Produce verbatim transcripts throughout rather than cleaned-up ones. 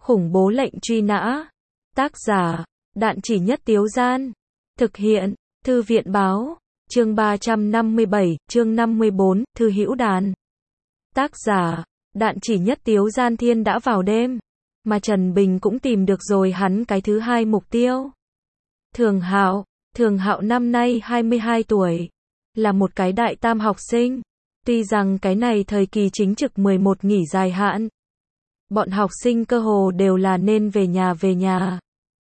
Khủng bố lệnh truy nã. Tác giả, Đạn Chỉ Nhất Tiếu Gian. Thực hiện, Thư viện báo. Chương ba trăm năm mươi bảy, chương năm mươi bốn, Thư hữu đàn. Tác giả, Đạn Chỉ Nhất Tiếu Gian. Thiên đã vào đêm, mà Trần Bình cũng tìm được rồi hắn cái thứ hai mục tiêu. Thường Hạo, Thường Hạo năm nay hai mươi hai tuổi, là một cái đại tam học sinh. Tuy rằng cái này thời kỳ chính trực mười một nghỉ dài hạn, bọn học sinh cơ hồ đều là nên về nhà về nhà,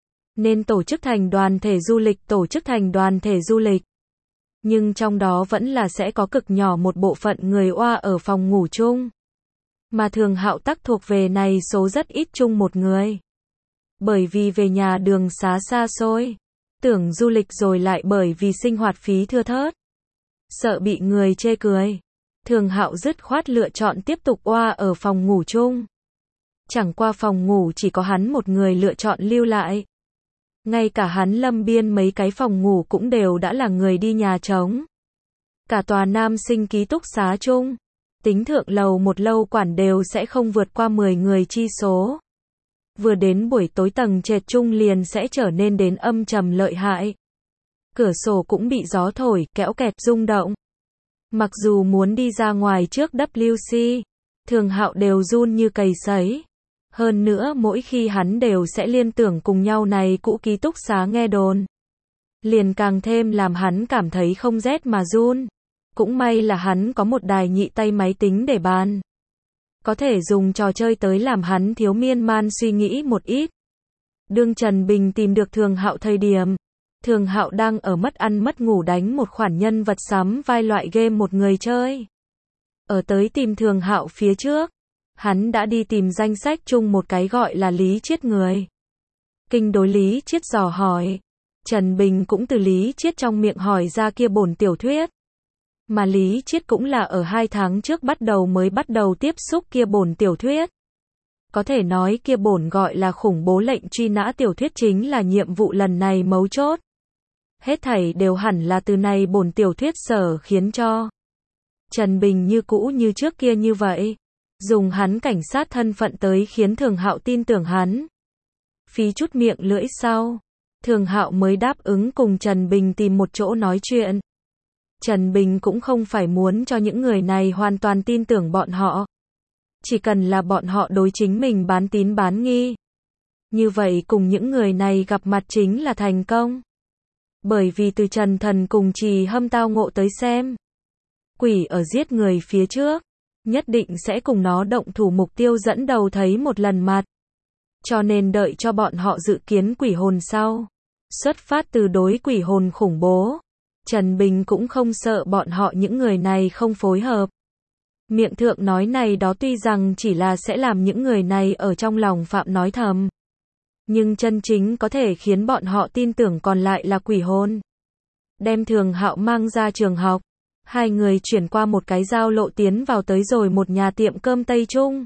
nên tổ chức thành đoàn thể du lịch tổ chức thành đoàn thể du lịch. Nhưng trong đó vẫn là sẽ có cực nhỏ một bộ phận người oa ở phòng ngủ chung. Mà Thường Hạo tắc thuộc về này số rất ít chung một người. Bởi vì về nhà đường xá xa xôi, tưởng du lịch rồi lại bởi vì sinh hoạt phí thưa thớt, sợ bị người chê cười, Thường Hạo dứt khoát lựa chọn tiếp tục oa ở phòng ngủ chung. Chẳng qua phòng ngủ chỉ có hắn một người lựa chọn lưu lại. Ngay cả hắn Lâm Biên mấy cái phòng ngủ cũng đều đã là người đi nhà trống. Cả tòa nam sinh ký túc xá chung, tính thượng lầu một lâu quản đều sẽ không vượt qua mười người chi số. Vừa đến buổi tối tầng trệt chung liền sẽ trở nên đến âm trầm lợi hại. Cửa sổ cũng bị gió thổi, kéo kẹt rung động. Mặc dù muốn đi ra ngoài trước W C, Thường Hạo đều run như cầy sấy. Hơn nữa mỗi khi hắn đều sẽ liên tưởng cùng nhau này cũ ký túc xá nghe đồn, liền càng thêm làm hắn cảm thấy không rét mà run. Cũng may là hắn có một đài nhị tay máy tính để bàn, có thể dùng trò chơi tới làm hắn thiếu miên man suy nghĩ một ít. Đương Trần Bình tìm được Thường Hạo thời điểm, Thường Hạo đang ở mất ăn mất ngủ đánh một khoản nhân vật sắm vai loại game một người chơi. Ở tới tìm Thường Hạo phía trước, hắn đã đi tìm danh sách chung một cái gọi là Lý Chiết người. Kinh đối Lý Chiết dò hỏi, Trần Bình cũng từ Lý Chiết trong miệng hỏi ra kia bổn tiểu thuyết. Mà Lý Chiết cũng là ở hai tháng trước bắt đầu mới bắt đầu tiếp xúc kia bổn tiểu thuyết. Có thể nói kia bổn gọi là khủng bố lệnh truy nã tiểu thuyết chính là nhiệm vụ lần này mấu chốt. Hết thảy đều hẳn là từ này bổn tiểu thuyết sở khiến cho Trần Bình như cũ như trước kia như vậy, dùng hắn cảnh sát thân phận tới khiến Thường Hạo tin tưởng hắn. Phí chút miệng lưỡi sau, Thường Hạo mới đáp ứng cùng Trần Bình tìm một chỗ nói chuyện. Trần Bình cũng không phải muốn cho những người này hoàn toàn tin tưởng bọn họ. Chỉ cần là bọn họ đối chính mình bán tín bán nghi. Như vậy cùng những người này gặp mặt chính là thành công. Bởi vì từ Trần Thần cùng Trì Hâm tao ngộ tới xem, quỷ ở giết người phía trước, nhất định sẽ cùng nó động thủ mục tiêu dẫn đầu thấy một lần mặt. Cho nên đợi cho bọn họ dự kiến quỷ hồn sau, xuất phát từ đối quỷ hồn khủng bố, Trần Bình cũng không sợ bọn họ những người này không phối hợp. Miệng thượng nói này đó tuy rằng chỉ là sẽ làm những người này ở trong lòng phạm nói thầm, nhưng chân chính có thể khiến bọn họ tin tưởng còn lại là quỷ hồn. Đem Thường Hạo mang ra trường học, hai người chuyển qua một cái giao lộ tiến vào tới rồi một nhà tiệm cơm Tây Trung.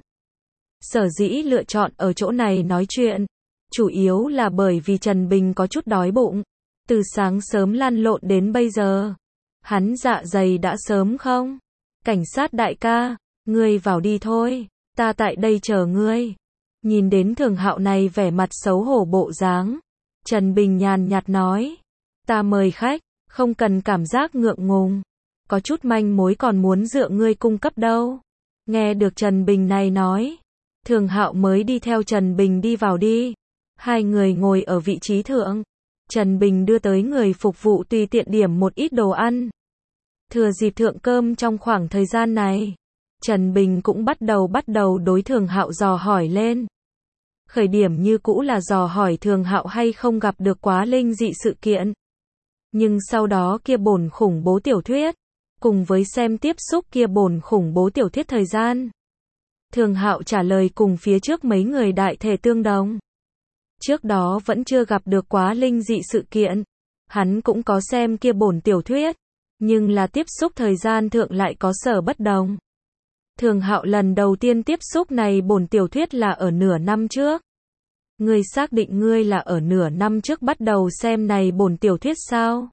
Sở dĩ lựa chọn ở chỗ này nói chuyện, chủ yếu là bởi vì Trần Bình có chút đói bụng. Từ sáng sớm lăn lộn đến bây giờ, hắn dạ dày đã sớm không? Cảnh sát đại ca, ngươi vào đi thôi, ta tại đây chờ ngươi. Nhìn đến Thường Hạo này vẻ mặt xấu hổ bộ dáng, Trần Bình nhàn nhạt nói, ta mời khách, không cần cảm giác ngượng ngùng, có chút manh mối còn muốn dựa ngươi cung cấp đâu. Nghe được Trần Bình này nói, Thường Hạo mới đi theo Trần Bình đi vào đi. Hai người ngồi ở vị trí thượng, Trần Bình đưa tới người phục vụ tùy tiện điểm một ít đồ ăn. Thừa dịp thượng cơm trong khoảng thời gian này, Trần Bình cũng bắt đầu bắt đầu đối Thường Hạo dò hỏi lên. Khởi điểm như cũ là dò hỏi Thường Hạo hay không gặp được quá linh dị sự kiện. Nhưng sau đó kia bổn khủng bố tiểu thuyết, cùng với xem tiếp xúc kia bổn khủng bố tiểu thuyết thời gian, Thường Hạo trả lời cùng phía trước mấy người đại thể tương đồng. Trước đó vẫn chưa gặp được quá linh dị sự kiện, hắn cũng có xem kia bổn tiểu thuyết, nhưng là tiếp xúc thời gian thượng lại có sở bất đồng. Thường Hạo lần đầu tiên tiếp xúc này bổn tiểu thuyết là ở nửa năm trước. Ngươi xác định ngươi là ở nửa năm trước bắt đầu xem này bổn tiểu thuyết sao?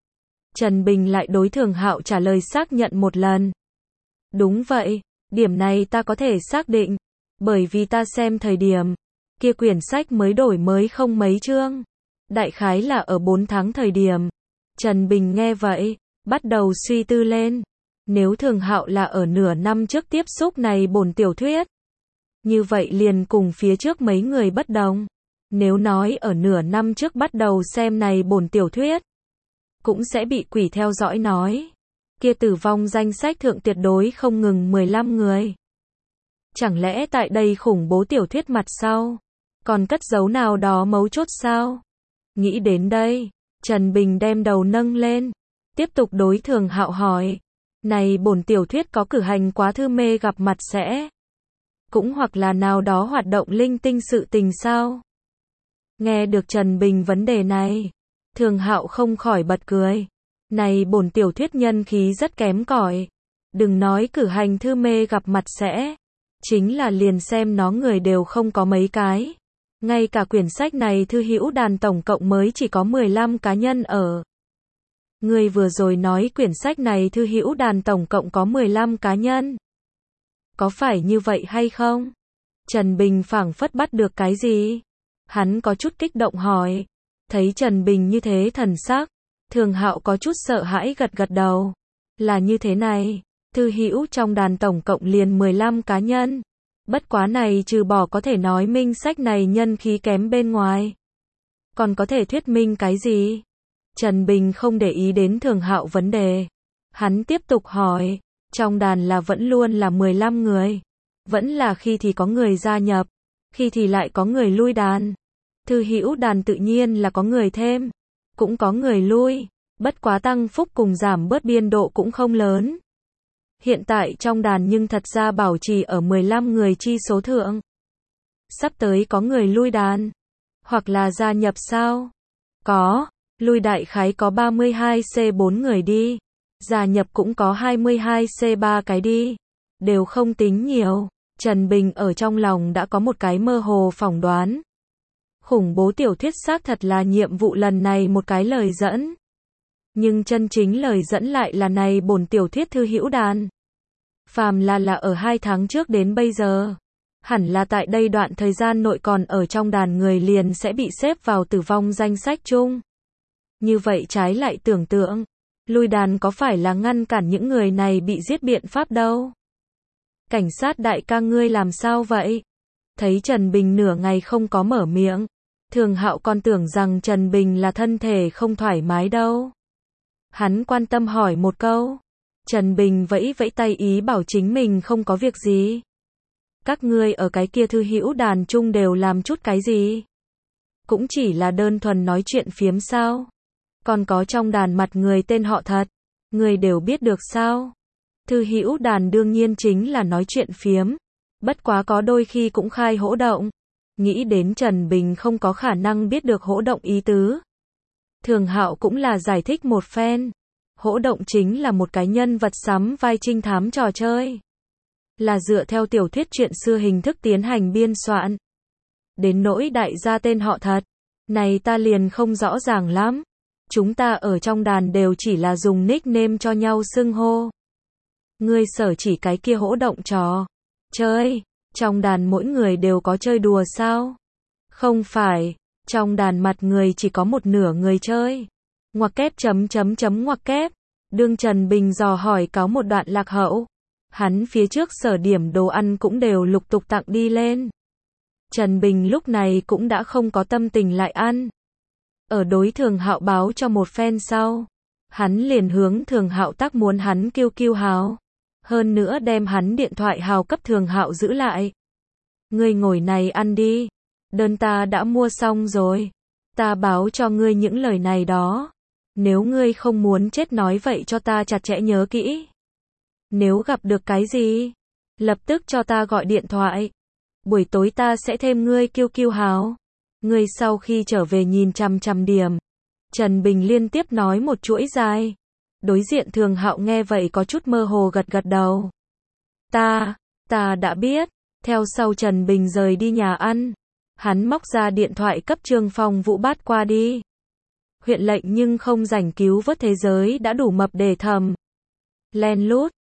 Trần Bình lại đối Thường Hạo trả lời xác nhận một lần. Đúng vậy, điểm này ta có thể xác định, bởi vì ta xem thời điểm, Kia quyển sách mới đổi mới không mấy chương. Đại khái là ở bốn tháng thời điểm. Trần Bình nghe vậy, bắt đầu suy tư lên. Nếu Thường Hạo là ở nửa năm trước tiếp xúc này bổn tiểu thuyết, như vậy liền cùng phía trước mấy người bất đồng. Nếu nói ở nửa năm trước bắt đầu xem này bổn tiểu thuyết, cũng sẽ bị quỷ theo dõi nói. Kia tử vong danh sách thượng tuyệt đối không ngừng mười lăm người. Chẳng lẽ tại đây khủng bố tiểu thuyết mặt sau, còn cất giấu nào đó mấu chốt sao? Nghĩ đến đây, Trần Bình đem đầu nâng lên, tiếp tục đối Thường Hạo hỏi. Này bổn tiểu thuyết có cử hành quá thư mê gặp mặt sẽ, cũng hoặc là nào đó hoạt động linh tinh sự tình sao? Nghe được Trần Bình vấn đề này, Thường Hạo không khỏi bật cười. Này bổn tiểu thuyết nhân khí rất kém cỏi. Đừng nói cử hành thư mê gặp mặt sẽ, chính là liền xem nó người đều không có mấy cái. Ngay cả quyển sách này thư hữu đàn tổng cộng mới chỉ có mười lăm cá nhân ở. Người vừa rồi nói quyển sách này thư hữu đàn tổng cộng có mười lăm cá nhân. Có phải như vậy hay không? Trần Bình phảng phất bắt được cái gì? Hắn có chút kích động hỏi. Thấy Trần Bình như thế thần sắc, Thường Hạo có chút sợ hãi gật gật đầu. Là như thế này, thư hữu trong đàn tổng cộng liền mười lăm cá nhân. Bất quá này trừ bỏ có thể nói minh sách này nhân khí kém bên ngoài. Còn có thể thuyết minh cái gì? Trần Bình không để ý đến Thường Hạo vấn đề. Hắn tiếp tục hỏi, trong đàn là vẫn luôn là mười lăm người. Vẫn là khi thì có người gia nhập, khi thì lại có người lui đàn. Thư hữu đàn tự nhiên là có người thêm, cũng có người lui. Bất quá tăng phúc cùng giảm bớt biên độ cũng không lớn. Hiện tại trong đàn nhưng thật ra bảo trì ở mười lăm người chi số thượng. Sắp tới có người lui đàn, hoặc là gia nhập sao? Có, lui đại khái có ba mươi hai C bốn người đi, gia nhập cũng có hai mươi hai C ba cái đi, đều không tính nhiều. Trần Bình ở trong lòng đã có một cái mơ hồ phỏng đoán. Khủng bố tiểu thuyết xác thật là nhiệm vụ lần này một cái lời dẫn. Nhưng chân chính lời dẫn lại là này bổn tiểu thuyết thư hữu đàn. Phàm là là ở hai tháng trước đến bây giờ, hẳn là tại đây đoạn thời gian nội còn ở trong đàn người liền sẽ bị xếp vào tử vong danh sách chung. Như vậy trái lại tưởng tượng, lui đàn có phải là ngăn cản những người này bị giết biện pháp đâu? Cảnh sát đại ca ngươi làm sao vậy? Thấy Trần Bình nửa ngày không có mở miệng, Thường Hạo còn tưởng rằng Trần Bình là thân thể không thoải mái đâu. Hắn quan tâm hỏi một câu. Trần Bình vẫy vẫy tay ý bảo chính mình không có việc gì. Các ngươi ở cái kia thư hữu đàn chung đều làm chút cái gì? Cũng chỉ là đơn thuần nói chuyện phiếm sao? Còn có trong đàn mặt người tên họ thật, người đều biết được sao? Thư hữu đàn đương nhiên chính là nói chuyện phiếm, bất quá có đôi khi cũng khai hỗn động. Nghĩ đến Trần Bình không có khả năng biết được hỗn động ý tứ. Thường Hạo cũng là giải thích một phen. Hỗn động chính là một cái nhân vật sắm vai trinh thám trò chơi. Là dựa theo tiểu thuyết chuyện xưa hình thức tiến hành biên soạn. Đến nỗi đại gia tên họ thật, này ta liền không rõ ràng lắm. Chúng ta ở trong đàn đều chỉ là dùng nickname cho nhau xưng hô. Ngươi sở chỉ cái kia hỗn động trò chơi, trong đàn mỗi người đều có chơi đùa sao? Không phải, trong đàn mặt người chỉ có một nửa người chơi. Ngoặc kép chấm chấm chấm ngoặc kép. Đương Trần Bình dò hỏi cáo một đoạn lạc hậu. Hắn phía trước sở điểm đồ ăn cũng đều lục tục tặng đi lên. Trần Bình lúc này cũng đã không có tâm tình lại ăn. Ở đối Thường Hạo báo cho một phen sau, hắn liền hướng Thường Hạo tác muốn hắn kêu kêu hào. Hơn nữa đem hắn điện thoại hào cấp Thường Hạo giữ lại. Ngươi ngồi này ăn đi. Đơn ta đã mua xong rồi. Ta báo cho ngươi những lời này đó. Nếu ngươi không muốn chết nói vậy cho ta chặt chẽ nhớ kỹ. Nếu gặp được cái gì, lập tức cho ta gọi điện thoại. Buổi tối ta sẽ thêm ngươi kêu kêu hào. Ngươi sau khi trở về nhìn chằm chằm điểm. Trần Bình liên tiếp nói một chuỗi dài. Đối diện Thường Hạo nghe vậy có chút mơ hồ gật gật đầu. Ta, ta đã biết. Theo sau Trần Bình rời đi nhà ăn. Hắn móc ra điện thoại cấp Trương Phong Vũ bắt qua đi. Huyện lệnh nhưng không rảnh cứu vớt thế giới đã đủ mập để thầm. Len lút,